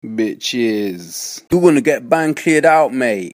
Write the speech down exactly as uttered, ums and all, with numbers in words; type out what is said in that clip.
Bitches. You're gonna get banned cleared out, mate.